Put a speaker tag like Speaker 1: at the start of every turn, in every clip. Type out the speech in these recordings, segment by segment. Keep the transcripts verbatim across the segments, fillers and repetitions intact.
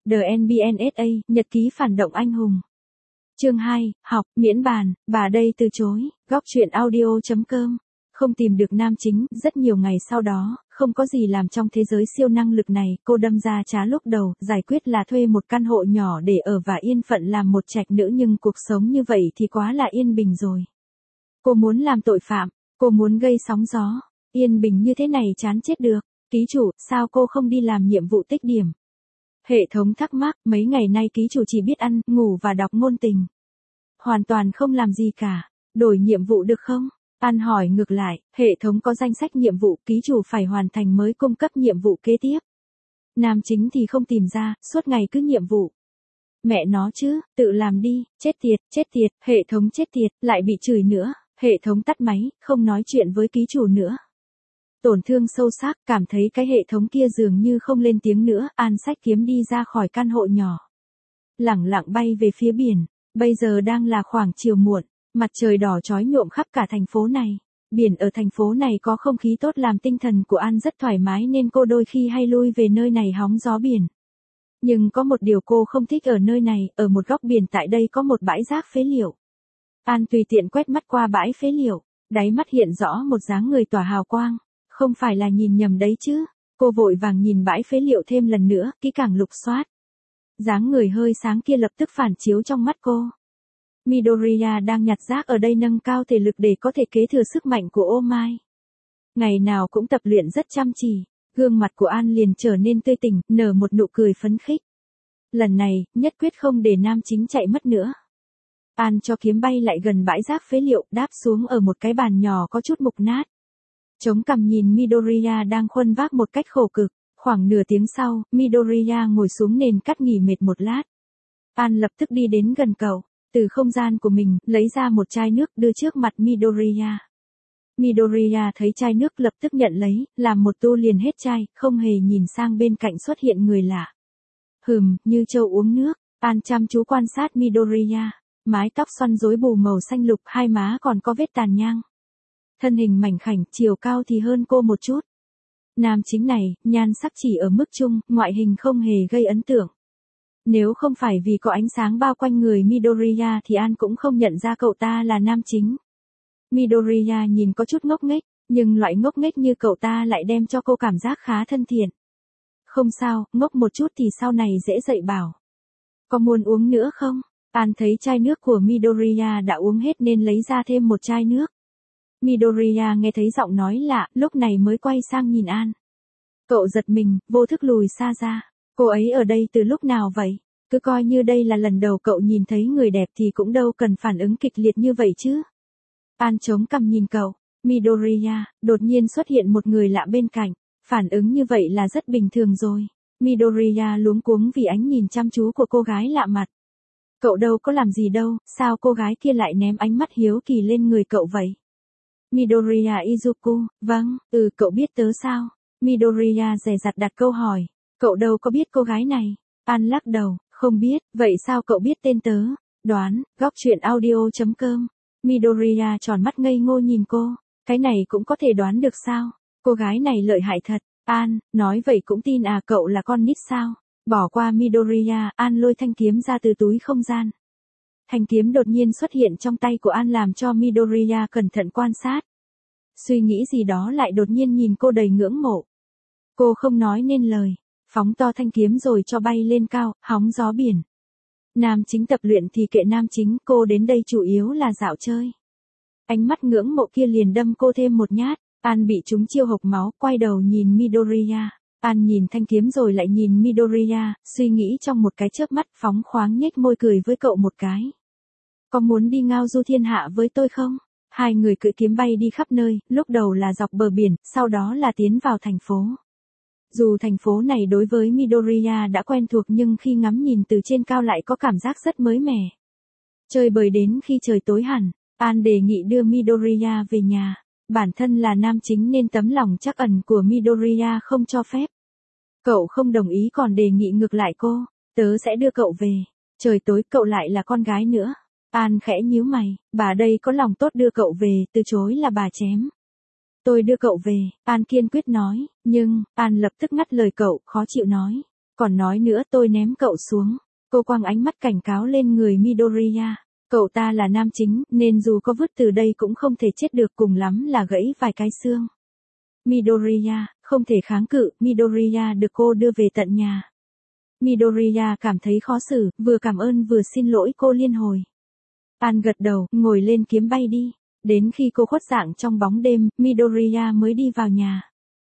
Speaker 1: The en bê en ét a, Nhật ký phản động anh hùng. Chương hai, học, miễn bàn, bà đây từ chối, góc truyện audio chấm com. Không tìm được nam chính, rất nhiều ngày sau đó, không có gì làm trong thế giới siêu năng lực này, cô đâm ra trá lúc đầu, giải quyết là thuê một căn hộ nhỏ để ở và yên phận làm một trạch nữ, nhưng cuộc sống như vậy thì quá là yên bình rồi. Cô muốn làm tội phạm, cô muốn gây sóng gió, yên bình như thế này chán chết được. Ký chủ, sao cô không đi làm nhiệm vụ tích điểm? Hệ thống thắc mắc, mấy ngày nay ký chủ chỉ biết ăn, ngủ và đọc ngôn tình. Hoàn toàn không làm gì cả, đổi nhiệm vụ được không? An hỏi ngược lại, hệ thống có danh sách nhiệm vụ, ký chủ phải hoàn thành mới cung cấp nhiệm vụ kế tiếp. Nam chính thì không tìm ra, suốt ngày cứ nhiệm vụ. Mẹ nó chứ, tự làm đi, chết tiệt, chết tiệt, hệ thống chết tiệt, lại bị chửi nữa, hệ thống tắt máy, không nói chuyện với ký chủ nữa. Tổn thương sâu sắc, cảm thấy cái hệ thống kia dường như không lên tiếng nữa, An xách kiếm đi ra khỏi căn hộ nhỏ. Lẳng lặng bay về phía biển, bây giờ đang là khoảng chiều muộn, mặt trời đỏ chói nhuộm khắp cả thành phố này. Biển ở thành phố này có không khí tốt làm tinh thần của An rất thoải mái nên cô đôi khi hay lui về nơi này hóng gió biển. Nhưng có một điều cô không thích ở nơi này, ở một góc biển tại đây có một bãi rác phế liệu. An tùy tiện quét mắt qua bãi phế liệu, đáy mắt hiện rõ một dáng người tỏa hào quang. Không phải là nhìn nhầm đấy chứ. Cô vội vàng nhìn bãi phế liệu thêm lần nữa, kỹ càng lục soát. Dáng người hơi sáng kia lập tức phản chiếu trong mắt cô. Midoriya đang nhặt rác ở đây, nâng cao thể lực để có thể kế thừa sức mạnh của ô mai. Ngày nào cũng tập luyện rất chăm chỉ, gương mặt của An liền trở nên tươi tỉnh, nở một nụ cười phấn khích. Lần này, nhất quyết không để nam chính chạy mất nữa. An cho kiếm bay lại gần bãi rác phế liệu, đáp xuống ở một cái bàn nhỏ có chút mục nát. Chống cằm nhìn Midoriya đang khuân vác một cách khổ cực, khoảng nửa tiếng sau, Midoriya ngồi xuống nền cắt nghỉ mệt một lát. An lập tức đi đến gần cậu, từ không gian của mình, lấy ra một chai nước đưa trước mặt Midoriya. Midoriya thấy chai nước lập tức nhận lấy, làm một tu liền hết chai, không hề nhìn sang bên cạnh xuất hiện người lạ. Hừm, như trâu uống nước, An chăm chú quan sát Midoriya, mái tóc xoăn rối bù màu xanh lục, hai má còn có vết tàn nhang. Thân hình mảnh khảnh, chiều cao thì hơn cô một chút. Nam chính này, nhan sắc chỉ ở mức trung, ngoại hình không hề gây ấn tượng. Nếu không phải vì có ánh sáng bao quanh người Midoriya thì An cũng không nhận ra cậu ta là nam chính. Midoriya nhìn có chút ngốc nghếch, nhưng loại ngốc nghếch như cậu ta lại đem cho cô cảm giác khá thân thiện. Không sao, ngốc một chút thì sau này dễ dạy bảo. Có muốn uống nữa không? An thấy chai nước của Midoriya đã uống hết nên lấy ra thêm một chai nước. Midoriya nghe thấy giọng nói lạ, lúc này mới quay sang nhìn An. Cậu giật mình, vô thức lùi xa ra. Cô ấy ở đây từ lúc nào vậy? Cứ coi như đây là lần đầu cậu nhìn thấy người đẹp thì cũng đâu cần phản ứng kịch liệt như vậy chứ. An chống cằm nhìn cậu. Midoriya, đột nhiên xuất hiện một người lạ bên cạnh. Phản ứng như vậy là rất bình thường rồi. Midoriya luống cuống vì ánh nhìn chăm chú của cô gái lạ mặt. Cậu đâu có làm gì đâu, sao cô gái kia lại ném ánh mắt hiếu kỳ lên người cậu vậy? Midoriya Izuku, vâng, ừ, cậu biết tớ sao? Midoriya dè dặt đặt câu hỏi. Cậu đâu có biết cô gái này. An lắc đầu, không biết, vậy sao cậu biết tên tớ? Đoán, góc truyện audio chấm com. Midoriya tròn mắt ngây ngô nhìn cô. Cái này cũng có thể đoán được sao? Cô gái này lợi hại thật. An, nói vậy cũng tin à, cậu là con nít sao? Bỏ qua Midoriya, An lôi thanh kiếm ra từ túi không gian. Thanh kiếm đột nhiên xuất hiện trong tay của An làm cho Midoriya cẩn thận quan sát. Suy nghĩ gì đó lại đột nhiên nhìn cô đầy ngưỡng mộ. Cô không nói nên lời, phóng to thanh kiếm rồi cho bay lên cao, hóng gió biển. Nam chính tập luyện thì kệ nam chính, cô đến đây chủ yếu là dạo chơi. Ánh mắt ngưỡng mộ kia liền đâm cô thêm một nhát, An bị trúng chiêu hộc máu, quay đầu nhìn Midoriya. An nhìn thanh kiếm rồi lại nhìn Midoriya, suy nghĩ trong một cái chớp mắt, phóng khoáng nhếch môi cười với cậu một cái. Có muốn đi ngao du thiên hạ với tôi không? Hai người cưỡi kiếm bay đi khắp nơi, lúc đầu là dọc bờ biển, sau đó là tiến vào thành phố. Dù thành phố này đối với Midoriya đã quen thuộc nhưng khi ngắm nhìn từ trên cao lại có cảm giác rất mới mẻ. Chơi bời đến khi trời tối hẳn, An đề nghị đưa Midoriya về nhà. Bản thân là nam chính nên tấm lòng trắc ẩn của Midoriya không cho phép. Cậu không đồng ý còn đề nghị ngược lại cô, tớ sẽ đưa cậu về. Trời tối cậu lại là con gái nữa. An khẽ nhíu mày, bà đây có lòng tốt đưa cậu về, từ chối là bà chém. Tôi đưa cậu về, An kiên quyết nói, nhưng, An lập tức ngắt lời cậu, khó chịu nói. Còn nói nữa tôi ném cậu xuống. Cô quăng ánh mắt cảnh cáo lên người Midoriya. Cậu ta là nam chính, nên dù có vứt từ đây cũng không thể chết được, cùng lắm là gãy vài cái xương. Midoriya, không thể kháng cự, Midoriya được cô đưa về tận nhà. Midoriya cảm thấy khó xử, vừa cảm ơn vừa xin lỗi cô liên hồi. An gật đầu, ngồi lên kiếm bay đi. Đến khi cô khuất dạng trong bóng đêm, Midoriya mới đi vào nhà.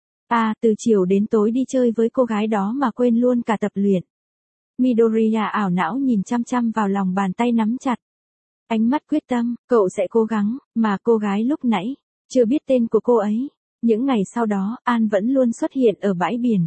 Speaker 1: À, từ chiều đến tối đi chơi với cô gái đó mà quên luôn cả tập luyện. Midoriya ảo não nhìn chăm chăm vào lòng bàn tay nắm chặt. Ánh mắt quyết tâm, cậu sẽ cố gắng, mà cô gái lúc nãy, chưa biết tên của cô ấy. Những ngày sau đó, An vẫn luôn xuất hiện ở bãi biển.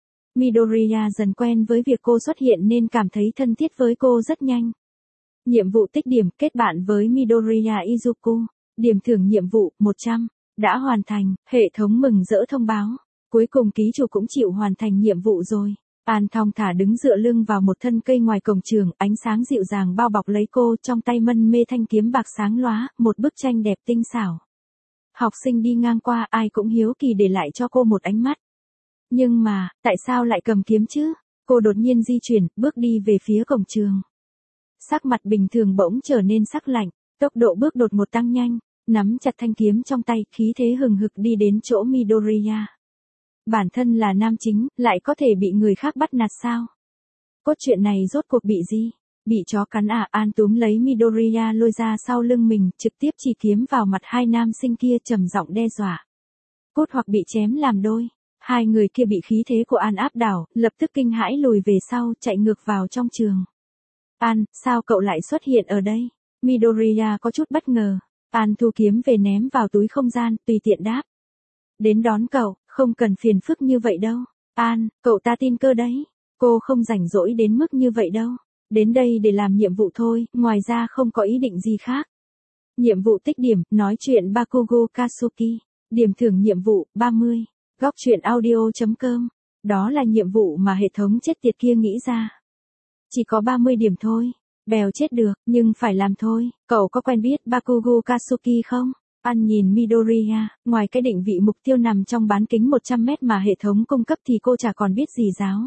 Speaker 1: Midoriya dần quen với việc cô xuất hiện nên cảm thấy thân thiết với cô rất nhanh. Nhiệm vụ tích điểm kết bạn với Midoriya Izuku. Điểm thưởng nhiệm vụ một trăm. Đã hoàn thành, hệ thống mừng rỡ thông báo. Cuối cùng ký chủ cũng chịu hoàn thành nhiệm vụ rồi. An thong thả đứng dựa lưng vào một thân cây ngoài cổng trường, ánh sáng dịu dàng bao bọc lấy cô, trong tay mân mê thanh kiếm bạc sáng lóa, một bức tranh đẹp tinh xảo. Học sinh đi ngang qua ai cũng hiếu kỳ để lại cho cô một ánh mắt. Nhưng mà, tại sao lại cầm kiếm chứ? Cô đột nhiên di chuyển, bước đi về phía cổng trường. Sắc mặt bình thường bỗng trở nên sắc lạnh, tốc độ bước đột ngột tăng nhanh, nắm chặt thanh kiếm trong tay, khí thế hừng hực đi đến chỗ Midoriya. Bản thân là nam chính, lại có thể bị người khác bắt nạt sao? Cốt truyện này rốt cuộc bị gì? Bị chó cắn à? An túm lấy Midoriya lôi ra sau lưng mình, trực tiếp chỉ kiếm vào mặt hai nam sinh kia, trầm giọng đe dọa. Cốt hoặc bị chém làm đôi. Hai người kia bị khí thế của An áp đảo, lập tức kinh hãi lùi về sau, chạy ngược vào trong trường. An, sao cậu lại xuất hiện ở đây? Midoriya có chút bất ngờ. An thu kiếm về ném vào túi không gian, tùy tiện đáp. Đến đón cậu, không cần phiền phức như vậy đâu. An, cậu ta tin cơ đấy. Cô không rảnh rỗi đến mức như vậy đâu. Đến đây để làm nhiệm vụ thôi, ngoài ra không có ý định gì khác. Nhiệm vụ tích điểm, nói chuyện Bakugo Katsuki. Điểm thưởng nhiệm vụ, ba mươi. Góc truyện audio chấm com. Đó là nhiệm vụ mà hệ thống chết tiệt kia nghĩ ra. Chỉ có ba mươi điểm thôi. Bèo chết được, nhưng phải làm thôi. Cậu có quen biết Bakugo Katsuki không? An nhìn Midoriya, ngoài cái định vị mục tiêu nằm trong bán kính một trăm mét mà hệ thống cung cấp thì cô chả còn biết gì giáo.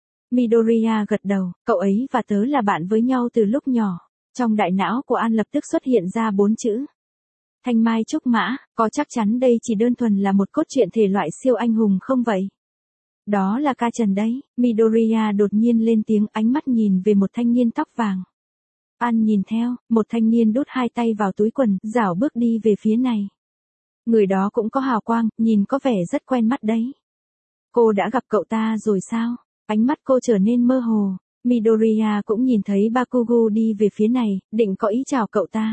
Speaker 1: Midoriya gật đầu, cậu ấy và tớ là bạn với nhau từ lúc nhỏ. Trong đại não của An lập tức xuất hiện ra bốn chữ. Thanh mai trúc mã, có chắc chắn đây chỉ đơn thuần là một cốt truyện thể loại siêu anh hùng không vậy? Đó là ca trần đấy. Midoriya đột nhiên lên tiếng, ánh mắt nhìn về một thanh niên tóc vàng. An nhìn theo, một thanh niên đút hai tay vào túi quần, rảo bước đi về phía này. Người đó cũng có hào quang, nhìn có vẻ rất quen mắt đấy. Cô đã gặp cậu ta rồi sao? Ánh mắt cô trở nên mơ hồ. Midoriya cũng nhìn thấy Bakugo đi về phía này, định có ý chào cậu ta.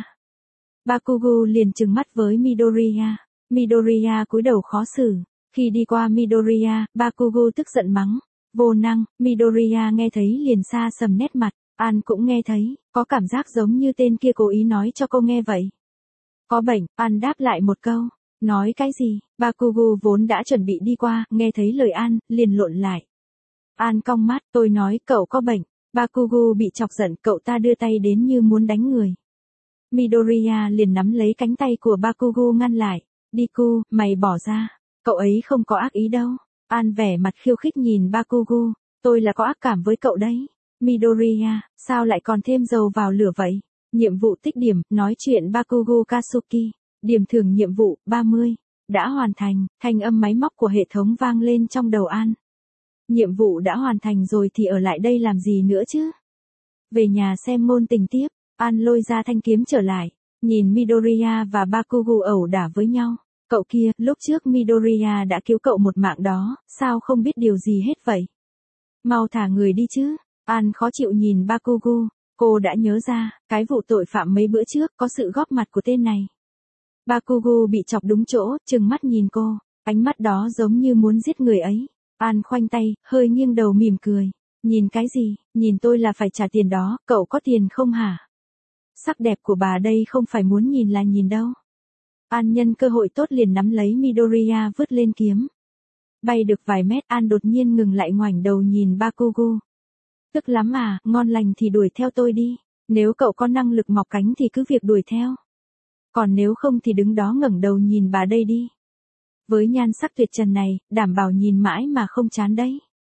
Speaker 1: Bakugo liền trừng mắt với Midoriya. Midoriya cúi đầu khó xử. Khi đi qua Midoriya, Bakugo tức giận mắng. Vô năng. Midoriya nghe thấy liền xa sầm nét mặt. An cũng nghe thấy, có cảm giác giống như tên kia cố ý nói cho cô nghe vậy. Có bệnh, An đáp lại một câu. Nói cái gì? Bakugo vốn đã chuẩn bị đi qua, nghe thấy lời An, liền lộn lại. An cong mắt, tôi nói cậu có bệnh. Bakugo bị chọc giận, cậu ta đưa tay đến như muốn đánh người. Midoriya liền nắm lấy cánh tay của Bakugo ngăn lại. Deku, mày bỏ ra. Cậu ấy không có ác ý đâu. An vẻ mặt khiêu khích nhìn Bakugo. Tôi là có ác cảm với cậu đấy. Midoriya, sao lại còn thêm dầu vào lửa vậy? Nhiệm vụ tích điểm, nói chuyện Bakugo Katsuki. Điểm thưởng nhiệm vụ, ba mươi. Đã hoàn thành, thanh âm máy móc của hệ thống vang lên trong đầu An. Nhiệm vụ đã hoàn thành rồi thì ở lại đây làm gì nữa chứ? Về nhà xem ngôn tình tiếp, An lôi ra thanh kiếm trở lại, nhìn Midoriya và Bakugo ẩu đả với nhau. Cậu kia, lúc trước Midoriya đã cứu cậu một mạng đó, sao không biết điều gì hết vậy? Mau thả người đi chứ. An khó chịu nhìn Bakugo, cô đã nhớ ra, cái vụ tội phạm mấy bữa trước có sự góp mặt của tên này. Bakugo bị chọc đúng chỗ, trừng mắt nhìn cô, ánh mắt đó giống như muốn giết người ấy. An khoanh tay, hơi nghiêng đầu mỉm cười. Nhìn cái gì, nhìn tôi là phải trả tiền đó, cậu có tiền không hả? Sắc đẹp của bà đây không phải muốn nhìn là nhìn đâu. An nhân cơ hội tốt liền nắm lấy Midoriya vứt lên kiếm. Bay được vài mét An đột nhiên ngừng lại ngoảnh đầu nhìn Bakugo. Tức lắm à, ngon lành thì đuổi theo tôi đi. Nếu cậu có năng lực mọc cánh thì cứ việc đuổi theo. Còn nếu không thì đứng đó ngẩng đầu nhìn bà đây đi. Với nhan sắc tuyệt trần này, đảm bảo nhìn mãi mà không chán đấy.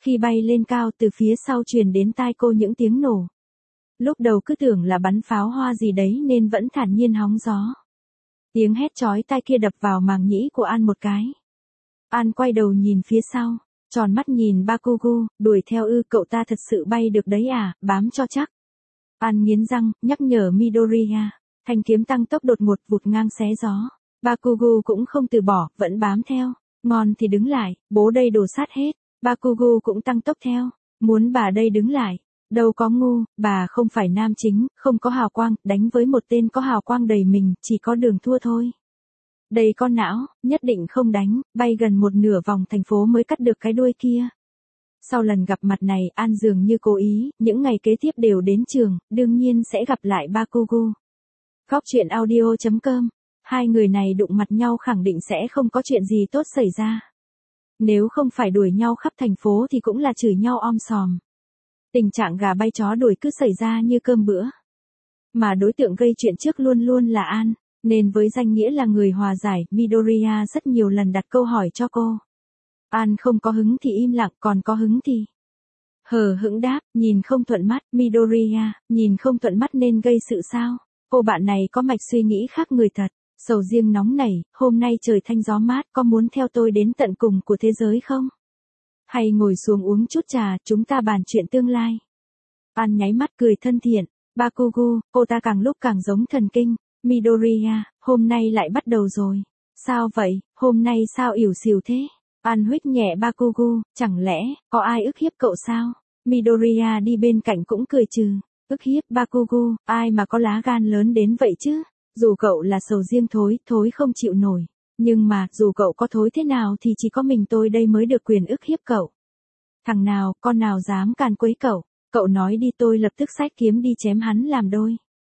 Speaker 1: Khi bay lên cao từ phía sau truyền đến tai cô những tiếng nổ. Lúc đầu cứ tưởng là bắn pháo hoa gì đấy nên vẫn thản nhiên hóng gió. Tiếng hét chói tai kia đập vào màng nhĩ của An một cái. An quay đầu nhìn phía sau, tròn mắt nhìn Bakugo, đuổi theo ư, cậu ta thật sự bay được đấy à, bám cho chắc. An nghiến răng, nhắc nhở Midoriya, thanh kiếm tăng tốc đột ngột vụt ngang xé gió. Bakugo cũng không từ bỏ, vẫn bám theo. Ngon thì đứng lại, bố đây đổ sát hết. Bakugo cũng tăng tốc theo, muốn bà đây đứng lại. Đâu có ngu, bà không phải nam chính, không có hào quang, đánh với một tên có hào quang đầy mình, chỉ có đường thua thôi. Đầy con não, nhất định không đánh, bay gần một nửa vòng thành phố mới cắt được cái đuôi kia. Sau lần gặp mặt này, An dường như cố ý, những ngày kế tiếp đều đến trường, đương nhiên sẽ gặp lại Bakugo. Góc truyện audio chấm com, hai người này đụng mặt nhau khẳng định sẽ không có chuyện gì tốt xảy ra. Nếu không phải đuổi nhau khắp thành phố thì cũng là chửi nhau om sòm. Tình trạng gà bay chó đuổi cứ xảy ra như cơm bữa. Mà đối tượng gây chuyện trước luôn luôn là An, nên với danh nghĩa là người hòa giải, Midoriya rất nhiều lần đặt câu hỏi cho cô. An không có hứng thì im lặng, còn có hứng thì hờ hững đáp, nhìn không thuận mắt. Midoriya, nhìn không thuận mắt nên gây sự sao? Cô bạn này có mạch suy nghĩ khác người thật. Sầu riêng nóng nảy, hôm nay trời thanh gió mát, có muốn theo tôi đến tận cùng của thế giới không? Hay ngồi xuống uống chút trà, chúng ta bàn chuyện tương lai. An nháy mắt cười thân thiện. Bakugo, cô ta càng lúc càng giống thần kinh. Midoriya, hôm nay lại bắt đầu rồi. Sao vậy, hôm nay sao ỉu xìu thế? An huých nhẹ Bakugo, chẳng lẽ, có ai ức hiếp cậu sao? Midoriya đi bên cạnh cũng cười trừ. Ức hiếp Bakugo, ai mà có lá gan lớn đến vậy chứ? Dù cậu là sầu riêng thối, thối không chịu nổi. Nhưng mà, dù cậu có thối thế nào thì chỉ có mình tôi đây mới được quyền ức hiếp cậu. Thằng nào, con nào dám càn quấy cậu? Cậu nói đi, tôi lập tức xách kiếm đi chém hắn làm đôi.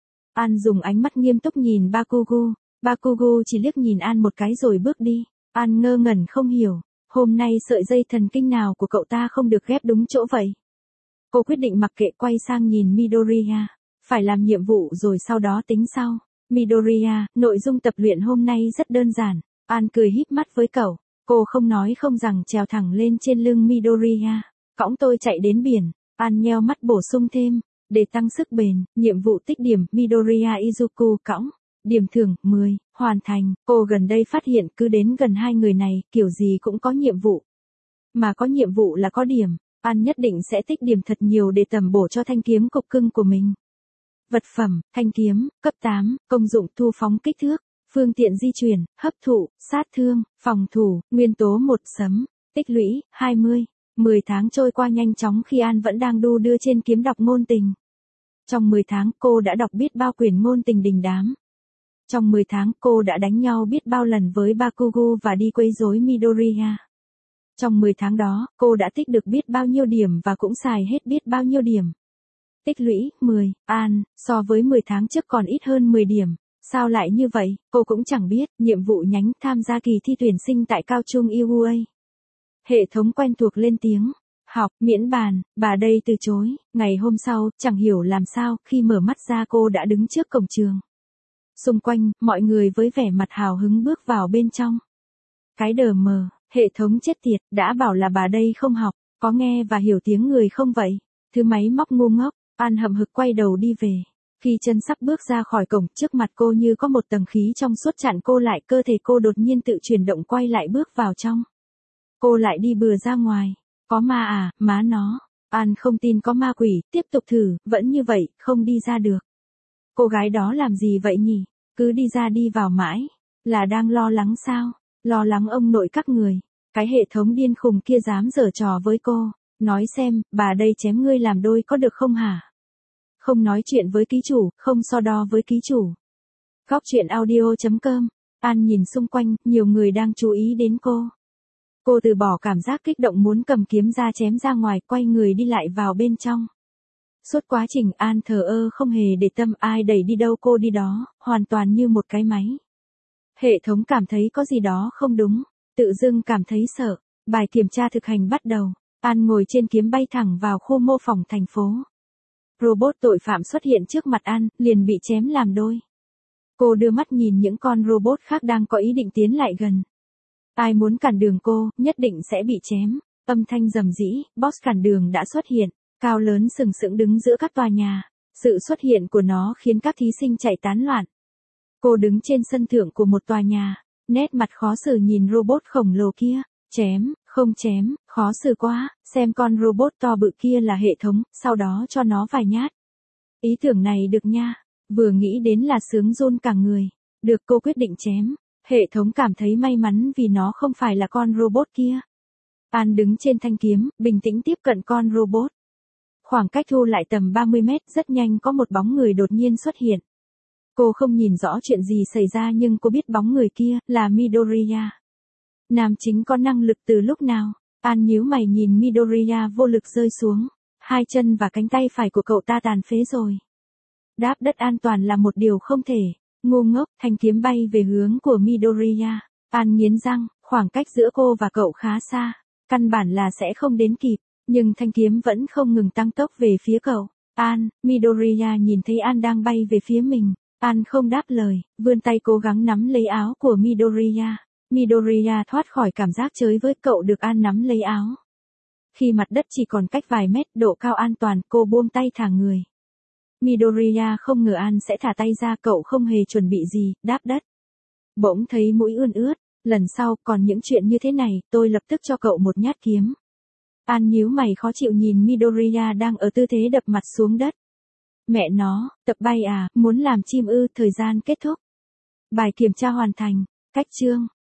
Speaker 1: An dùng ánh mắt nghiêm túc nhìn Bakugo. Bakugo chỉ liếc nhìn An một cái rồi bước đi. An ngơ ngẩn không hiểu. Hôm nay sợi dây thần kinh nào của cậu ta không được ghép đúng chỗ vậy? Cô quyết định mặc kệ, quay sang nhìn Midoriya. Phải làm nhiệm vụ rồi sau đó tính sau. Midoriya, nội dung tập luyện hôm nay rất đơn giản. An cười híp mắt với cậu. Cô không nói không rằng trèo thẳng lên trên lưng Midoriya. Cõng tôi chạy đến biển. An nheo mắt bổ sung thêm. Để tăng sức bền, nhiệm vụ tích điểm, Midoriya Izuku cõng. Điểm thưởng, mười, hoàn thành. Cô gần đây phát hiện cứ đến gần hai người này, kiểu gì cũng có nhiệm vụ. Mà có nhiệm vụ là có điểm. An nhất định sẽ tích điểm thật nhiều để tầm bổ cho thanh kiếm cục cưng của mình. Vật phẩm, thanh kiếm, cấp tám, công dụng thu phóng kích thước, phương tiện di chuyển, hấp thụ, sát thương, phòng thủ, nguyên tố một sấm, tích lũy, hai mươi. mười tháng trôi qua nhanh chóng khi An vẫn đang đu đưa trên kiếm đọc ngôn tình. Trong mười tháng cô đã đọc biết bao quyển ngôn tình đình đám. Trong mười tháng cô đã đánh nhau biết bao lần với Bakugo và đi quấy rối Midoriya. Trong mười tháng đó, cô đã tích được biết bao nhiêu điểm và cũng xài hết biết bao nhiêu điểm. Tích lũy, mười, An, so với mười tháng trước còn ít hơn mười điểm. Sao lại như vậy, cô cũng chẳng biết. Nhiệm vụ nhánh, tham gia kỳ thi tuyển sinh tại Cao Trung u a. Hệ thống quen thuộc lên tiếng. Học, miễn bàn, bà đây từ chối. Ngày hôm sau, chẳng hiểu làm sao, khi mở mắt ra cô đã đứng trước cổng trường. Xung quanh, mọi người với vẻ mặt hào hứng bước vào bên trong. Cái đờ mờ, hệ thống chết tiệt, đã bảo là bà đây không học, có nghe và hiểu tiếng người không vậy? Thứ máy móc ngu ngốc. An hậm hực quay đầu đi về. Khi chân sắp bước ra khỏi cổng, trước mặt cô như có một tầng khí trong suốt chặn cô lại, cơ thể cô đột nhiên tự chuyển động quay lại bước vào trong. Cô lại đi bừa ra ngoài. Có ma à, má nó. An không tin có ma quỷ, tiếp tục thử, vẫn như vậy, không đi ra được. Cô gái đó làm gì vậy nhỉ? Cứ đi ra đi vào mãi. Là đang lo lắng sao? Lo lắng ông nội các người. Cái hệ thống điên khùng kia dám giở trò với cô. Nói xem, bà đây chém ngươi làm đôi có được không hả? Không nói chuyện với ký chủ, không so đo với ký chủ. Góc truyện audio chấm com. An nhìn xung quanh, nhiều người đang chú ý đến cô. Cô từ bỏ cảm giác kích động muốn cầm kiếm ra chém ra ngoài, quay người đi lại vào bên trong. Suốt quá trình An thờ ơ không hề để tâm, ai đẩy đi đâu cô đi đó, hoàn toàn như một cái máy. Hệ thống cảm thấy có gì đó không đúng, tự dưng cảm thấy sợ. Bài kiểm tra thực hành bắt đầu. An ngồi trên kiếm bay thẳng vào khu mô phỏng thành phố. Robot tội phạm xuất hiện trước mặt An, liền bị chém làm đôi. Cô đưa mắt nhìn những con robot khác đang có ý định tiến lại gần. Ai muốn cản đường cô, nhất định sẽ bị chém. Âm thanh rầm rĩ, boss cản đường đã xuất hiện, cao lớn sừng sững đứng giữa các tòa nhà. Sự xuất hiện của nó khiến các thí sinh chạy tán loạn. Cô đứng trên sân thượng của một tòa nhà, nét mặt khó xử nhìn robot khổng lồ kia. Chém, không chém, khó xử quá, xem con robot to bự kia là hệ thống, sau đó cho nó vài nhát. Ý tưởng này được nha, vừa nghĩ đến là sướng run cả người. Được, cô quyết định chém. Hệ thống cảm thấy may mắn vì nó không phải là con robot kia. An đứng trên thanh kiếm, bình tĩnh tiếp cận con robot. Khoảng cách thu lại tầm ba mươi mét, rất nhanh có một bóng người đột nhiên xuất hiện. Cô không nhìn rõ chuyện gì xảy ra nhưng cô biết bóng người kia là Midoriya. Nam chính có năng lực từ lúc nào? An nhíu mày nhìn Midoriya vô lực rơi xuống. Hai chân và cánh tay phải của cậu ta tàn phế rồi. Đáp đất an toàn là một điều không thể. Ngu ngốc, thanh kiếm bay về hướng của Midoriya. An nghiến răng, khoảng cách giữa cô và cậu khá xa. Căn bản là sẽ không đến kịp. Nhưng thanh kiếm vẫn không ngừng tăng tốc về phía cậu. An, Midoriya nhìn thấy An đang bay về phía mình. An không đáp lời, vươn tay cố gắng nắm lấy áo của Midoriya. Midoriya thoát khỏi cảm giác chới với cậu được An nắm lấy áo. Khi mặt đất chỉ còn cách vài mét độ cao an toàn, cô buông tay thả người. Midoriya không ngờ An sẽ thả tay ra, cậu không hề chuẩn bị gì, đáp đất. Bỗng thấy mũi ươn ướt, lần sau còn những chuyện như thế này, tôi lập tức cho cậu một nhát kiếm. An nhíu mày khó chịu nhìn Midoriya đang ở tư thế đập mặt xuống đất. Mẹ nó, tập bay à, muốn làm chim ư, thời gian kết thúc. Bài kiểm tra hoàn thành, cách chương.